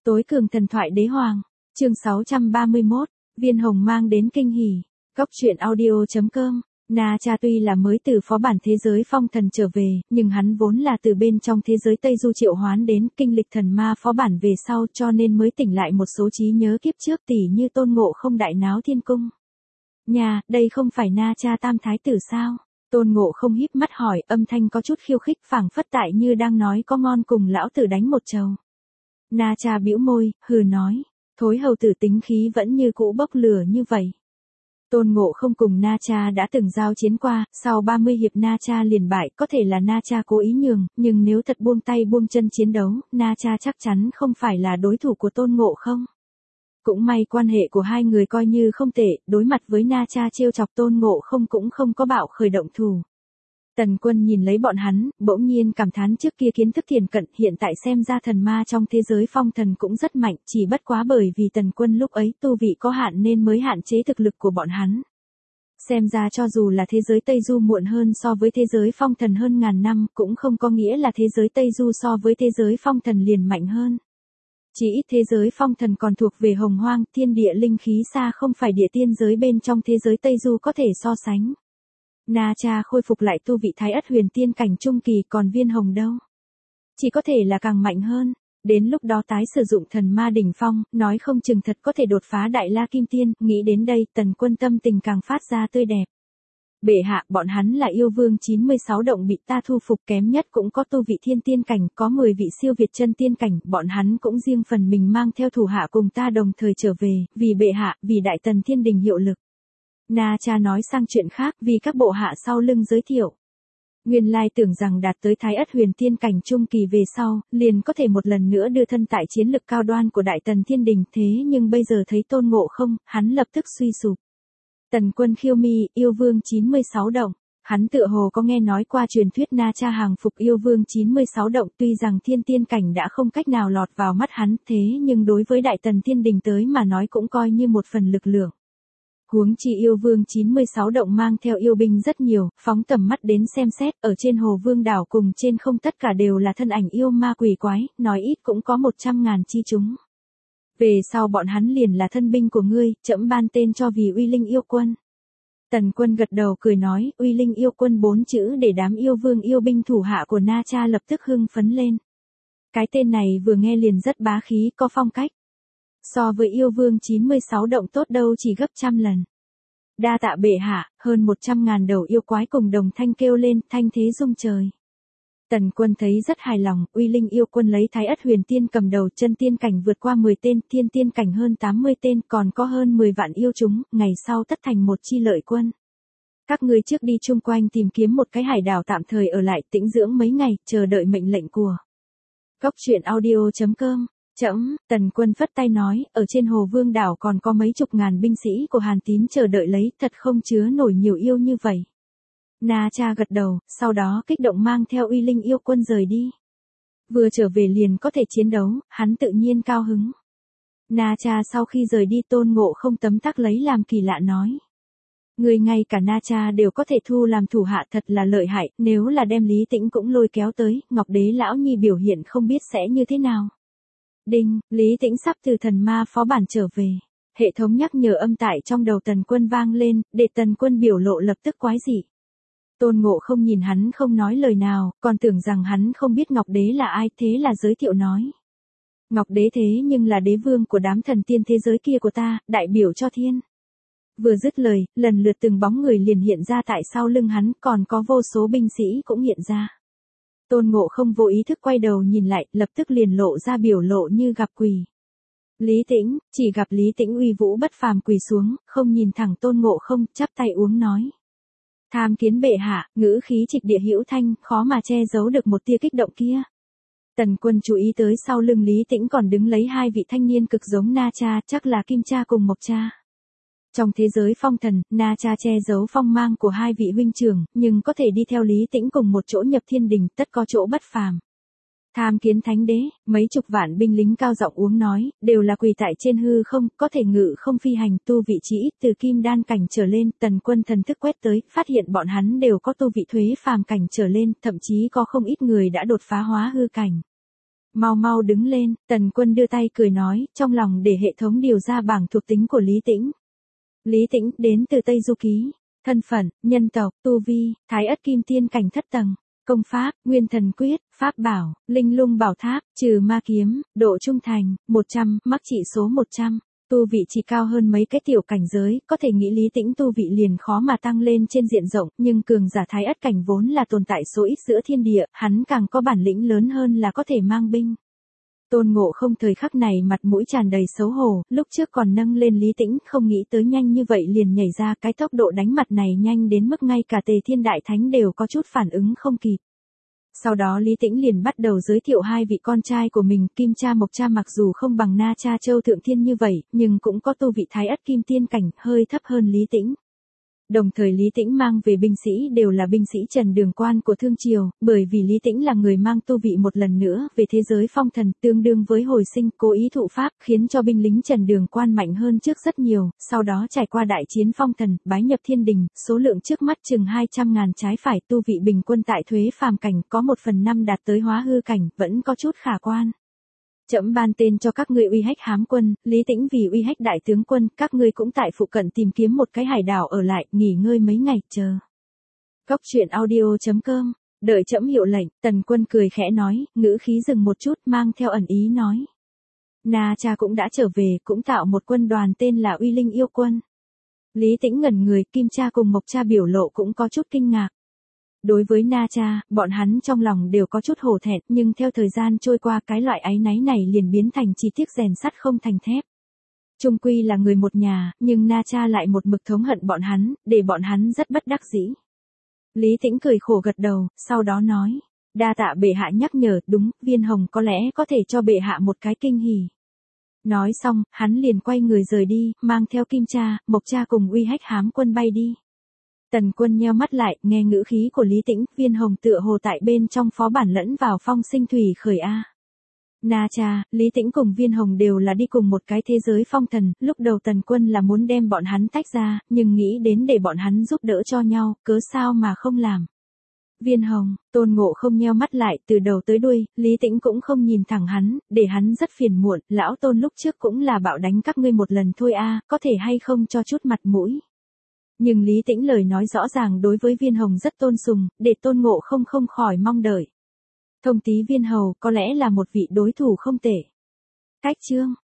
Tối cường thần thoại đế hoàng, chương 631, Viên Hồng mang đến kinh hỉ. Góc truyện audio.com. Na Cha tuy là mới từ phó bản thế giới phong thần trở về, nhưng hắn vốn là từ bên trong thế giới Tây Du triệu hoán đến kinh lịch thần ma phó bản về sau, cho nên mới tỉnh lại một số trí nhớ kiếp trước, tỉ như Tôn Ngộ Không đại náo thiên cung. Nhà, đây không phải Na Cha tam thái tử sao? Tôn Ngộ Không híp mắt hỏi, âm thanh có chút khiêu khích, phảng phất tại như đang nói có ngon cùng lão tử đánh một trầu. Na Cha bĩu môi, hừ nói, thối hầu tử tính khí vẫn như cũ bốc lửa như vậy. Tôn Ngộ Không cùng Na Cha đã từng giao chiến qua, sau 30 hiệp Na Cha liền bại, có thể là Na Cha cố ý nhường, nhưng nếu thật buông tay buông chân chiến đấu, Na Cha chắc chắn không phải là đối thủ của Tôn Ngộ Không. Cũng may quan hệ của hai người coi như không tệ, đối mặt với Na Cha trêu chọc Tôn Ngộ Không cũng không có bạo khởi động thủ. Tần Quân nhìn lấy bọn hắn, bỗng nhiên cảm thán trước kia kiến thức thiền cận, hiện tại xem ra thần ma trong thế giới phong thần cũng rất mạnh, chỉ bất quá bởi vì Tần Quân lúc ấy tu vị có hạn nên mới hạn chế thực lực của bọn hắn. Xem ra cho dù là thế giới Tây Du muộn hơn so với thế giới phong thần hơn ngàn năm, cũng không có nghĩa là thế giới Tây Du so với thế giới phong thần liền mạnh hơn. Chỉ ít thế giới phong thần còn thuộc về hồng hoang, thiên địa linh khí xa không phải địa tiên giới bên trong thế giới Tây Du có thể so sánh. Na Cha khôi phục lại tu vị Thái Ất Huyền Tiên cảnh trung kỳ, còn Viên Hồng đâu? Chỉ có thể là càng mạnh hơn, đến lúc đó tái sử dụng thần ma đỉnh phong, nói không chừng thật có thể đột phá Đại La Kim Tiên, nghĩ đến đây, Tần Quân tâm tình càng phát ra tươi đẹp. Bệ hạ, bọn hắn là yêu vương 96 động bị ta thu phục, kém nhất cũng có tu vị thiên tiên cảnh, có 10 vị siêu việt chân tiên cảnh, bọn hắn cũng riêng phần mình mang theo thủ hạ cùng ta đồng thời trở về, vì bệ hạ, vì Đại Tần Thiên Đình hiệu lực. Na Cha nói sang chuyện khác, vì các bộ hạ sau lưng giới thiệu. Nguyên lai tưởng rằng đạt tới Thái Ất Huyền Tiên cảnh trung kỳ về sau, liền có thể một lần nữa đưa thân tại chiến lực cao đoan của Đại Tần Thiên Đình, thế nhưng bây giờ thấy Tôn Ngộ Không, hắn lập tức suy sụp. Tần Quân khiêu mi, yêu vương 96 động. Hắn tựa hồ có nghe nói qua truyền thuyết Na Cha hàng phục yêu vương 96 động, tuy rằng thiên tiên cảnh đã không cách nào lọt vào mắt hắn, thế nhưng đối với Đại Tần Thiên Đình tới mà nói cũng coi như một phần lực lượng. Huống chi yêu vương 96 động mang theo yêu binh rất nhiều, phóng tầm mắt đến xem xét, ở trên hồ vương đảo cùng trên không tất cả đều là thân ảnh yêu ma quỷ quái, nói ít cũng có 100.000 chi chúng. Về sau bọn hắn liền là thân binh của ngươi, trẫm ban tên cho vì Uy Linh Yêu Quân. Tần Quân gật đầu cười nói, Uy Linh Yêu Quân 4 chữ để đám yêu vương yêu binh thủ hạ của Na Cha lập tức hưng phấn lên. Cái tên này vừa nghe liền rất bá khí, có phong cách. So với yêu vương 96 động tốt đâu chỉ gấp trăm lần. Đa tạ bệ hạ, hơn 100.000 đầu yêu quái cùng đồng thanh kêu lên, thanh thế rung trời. Tần Quân thấy rất hài lòng, Uy Linh Yêu Quân lấy Thái Ất Huyền Tiên cầm đầu, chân tiên cảnh vượt qua 10 tên, thiên tiên cảnh hơn 80 tên, còn có hơn 10 vạn yêu chúng, ngày sau tất thành một chi lợi quân. Các ngươi trước đi chung quanh tìm kiếm một cái hải đảo tạm thời ở lại, tĩnh dưỡng mấy ngày, chờ đợi mệnh lệnh của. Góc truyện audio.com. Tần Quân phất tay nói, ở trên hồ vương đảo còn có mấy chục ngàn binh sĩ của Hàn Tín chờ đợi lấy, thật không chứa nổi nhiều yêu như vậy. Na Cha gật đầu, sau đó kích động mang theo Uy Linh Yêu Quân rời đi. Vừa trở về liền có thể chiến đấu, hắn tự nhiên cao hứng. Na Cha sau khi rời đi Tôn Ngộ Không tấm tắc lấy làm kỳ lạ nói. Người ngay cả Na Cha đều có thể thu làm thủ hạ, thật là lợi hại, nếu là đem Lý Tĩnh cũng lôi kéo tới, Ngọc Đế lão nhi biểu hiện không biết sẽ như thế nào. Đinh, Lý Tĩnh sắp từ thần ma phó bản trở về. Hệ thống nhắc nhở âm tại trong đầu Tần Quân vang lên, để Tần Quân biểu lộ lập tức quái dị. Tôn Ngộ Không nhìn hắn không nói lời nào, còn tưởng rằng hắn không biết Ngọc Đế là ai, thế là giới thiệu nói. Ngọc Đế thế nhưng là đế vương của đám thần tiên thế giới kia của ta, đại biểu cho thiên. Vừa dứt lời, lần lượt từng bóng người liền hiện ra tại sau lưng hắn, còn có vô số binh sĩ cũng hiện ra. Tôn Ngộ Không vô ý thức quay đầu nhìn lại, lập tức liền lộ ra biểu lộ như gặp quỷ. Lý Tĩnh, chỉ gặp Lý Tĩnh uy vũ bất phàm quỳ xuống, không nhìn thẳng Tôn Ngộ Không, chắp tay uống nói. Tham kiến bệ hạ, ngữ khí trịch địa hữu thanh, khó mà che giấu được một tia kích động kia. Tần Quân chú ý tới sau lưng Lý Tĩnh còn đứng lấy hai vị thanh niên cực giống Na Cha, chắc là Kim Cha cùng Mộc Cha. Trong thế giới phong thần, Na Cha che giấu phong mang của hai vị huynh trưởng, nhưng có thể đi theo Lý Tĩnh cùng một chỗ nhập thiên đình, tất có chỗ bất phàm. Tham kiến thánh đế, mấy chục vạn binh lính cao giọng uống nói, đều là quỳ tại trên hư không, có thể ngự không phi hành, tu vị chỉ ít từ kim đan cảnh trở lên. Tần Quân thần thức quét tới, phát hiện bọn hắn đều có tu vị thuế phàm cảnh trở lên, thậm chí có không ít người đã đột phá hóa hư cảnh. Mau mau đứng lên, Tần Quân đưa tay cười nói, trong lòng để hệ thống điều ra bảng thuộc tính của Lý Tĩnh. Lý Tĩnh, đến từ Tây Du Ký. Thân phận, nhân tộc, tu vi, Thái Ất Kim Tiên cảnh thất tầng. Công pháp, Nguyên Thần Quyết, Pháp Bảo, Linh Lung Bảo Tháp, Trừ Ma Kiếm, độ trung thành, 100, mắc trị số 100. Tu vị chỉ cao hơn mấy cái tiểu cảnh giới, có thể nghĩ Lý Tĩnh tu vị liền khó mà tăng lên trên diện rộng, nhưng cường giả Thái Ất cảnh vốn là tồn tại số ít giữa thiên địa, hắn càng có bản lĩnh lớn hơn là có thể mang binh. Tôn Ngộ Không thời khắc này mặt mũi tràn đầy xấu hổ, lúc trước còn nâng lên Lý Tĩnh, không nghĩ tới nhanh như vậy liền nhảy ra, cái tốc độ đánh mặt này nhanh đến mức ngay cả Tề Thiên Đại Thánh đều có chút phản ứng không kịp. Sau đó Lý Tĩnh liền bắt đầu giới thiệu hai vị con trai của mình, Kim Cha Mộc Cha mặc dù không bằng Na Cha Châu Thượng Thiên như vậy, nhưng cũng có tu vị Thái Ất Kim Tiên cảnh, hơi thấp hơn Lý Tĩnh. Đồng thời Lý Tĩnh mang về binh sĩ đều là binh sĩ Trần Đường Quan của Thương Triều, bởi vì Lý Tĩnh là người mang tu vị một lần nữa về thế giới phong thần, tương đương với hồi sinh, cố ý thụ pháp, khiến cho binh lính Trần Đường Quan mạnh hơn trước rất nhiều, sau đó trải qua đại chiến phong thần, bái nhập thiên đình, số lượng trước mắt chừng 200.000 trái phải, tu vị bình quân tại thuế phàm cảnh, có 1/5 đạt tới hóa hư cảnh, vẫn có chút khả quan. Trẫm ban tên cho các ngươi Uy Hách Hám Quân, Lý Tĩnh vì Uy Hách Đại Tướng Quân, các ngươi cũng tại phụ cận tìm kiếm một cái hải đảo ở lại, nghỉ ngơi mấy ngày, chờ. Cốc truyện audio.com, đợi trẫm hiệu lệnh, Tần Quân cười khẽ nói, ngữ khí dừng một chút mang theo ẩn ý nói. Na Cha cũng đã trở về, cũng tạo một quân đoàn tên là Uy Linh Yêu Quân. Lý Tĩnh ngẩn người, Kim Cha cùng Mộc Cha biểu lộ cũng có chút kinh ngạc. Đối với Na Cha, bọn hắn trong lòng đều có chút hổ thẹn, nhưng theo thời gian trôi qua cái loại áy náy này liền biến thành chi tiết rèn sắt không thành thép. Chung quy là người một nhà, nhưng Na Cha lại một mực thống hận bọn hắn, để bọn hắn rất bất đắc dĩ. Lý Tĩnh cười khổ gật đầu, sau đó nói, đa tạ bệ hạ nhắc nhở, đúng, Viên Hồng có lẽ có thể cho bệ hạ một cái kinh hỉ. Nói xong, hắn liền quay người rời đi, mang theo Kim Cha, Mộc Cha cùng Uy Hách Hám Quân bay đi. Tần Quân nheo mắt lại, nghe ngữ khí của Lý Tĩnh, Viên Hồng tựa hồ tại bên trong phó bản lẫn vào phong sinh thủy khởi a. Na Cha, Lý Tĩnh cùng Viên Hồng đều là đi cùng một cái thế giới phong thần, lúc đầu Tần Quân là muốn đem bọn hắn tách ra, nhưng nghĩ đến để bọn hắn giúp đỡ cho nhau, cớ sao mà không làm. Viên Hồng, Tôn Ngộ Không nheo mắt lại, từ đầu tới đuôi, Lý Tĩnh cũng không nhìn thẳng hắn, để hắn rất phiền muộn, lão Tôn lúc trước cũng là bạo đánh các ngươi một lần thôi a, có thể hay không cho chút mặt mũi. Nhưng Lý Tĩnh lời nói rõ ràng đối với Viên Hồng rất tôn sùng, để Tôn Ngộ Không không khỏi mong đợi. Thông tí Viên Hầu có lẽ là một vị đối thủ không tệ. Cách chương